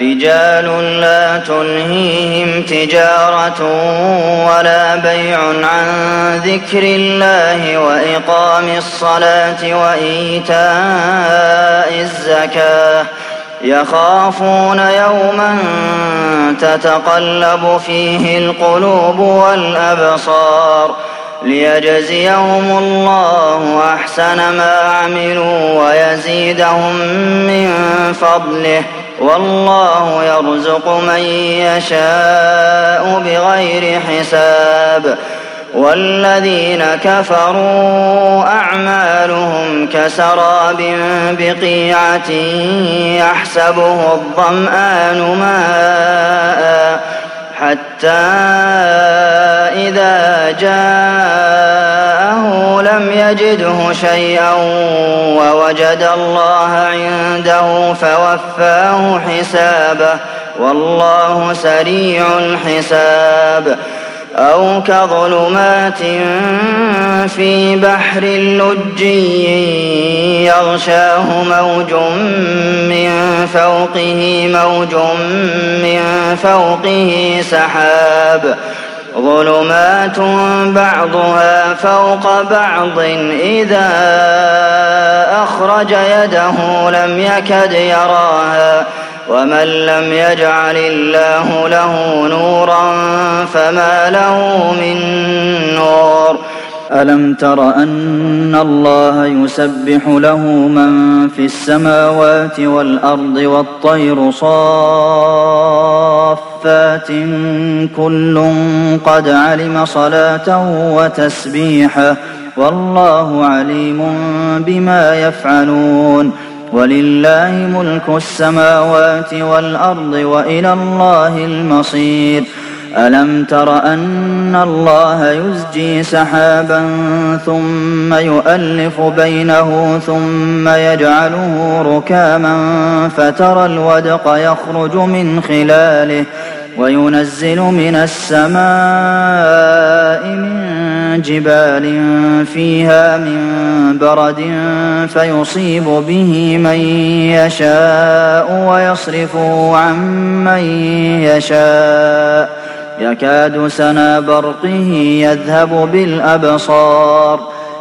رجال لا تلهيهم تجارة ولا بيع عن ذكر الله وإقام الصلاة وإيتاء الزكاة يخافون يوما تتقلب فيه القلوب والأبصار ليجزيهم الله أحسن ما عملوا ويزيدهم من فضله والله يرزق من يشاء بغير حساب والذين كفروا أعمالهم كسراب بقيعة يحسبه الظمآن ماء حتى إذا جاءه لم يجده شيئا ووجد الله عنده فوفاه حسابه والله سريع الحساب أو كظلمات في بحر لجي يغشاه موج من فوقه سحاب ظلمات بعضها فوق بعض إذا أخرج يده لم يكد يراها ومن لم يجعل الله له نورا فما له من نور ألم تر أن الله يسبح له من في السماوات والأرض والطير صافات كل قد علم صلاته وتسبيحه والله عليم بما يفعلون ولله ملك السماوات والأرض وإلى الله المصير ألم تر أن الله يزجي سحابا ثم يؤلف بينه ثم يجعله ركاما فترى الودق يخرج من خلاله وينزل من السماء من جبال فيها من برد فيصيب به من يشاء ويصرفه عن من يشاء يكاد سنا برقه يذهب بالأبصار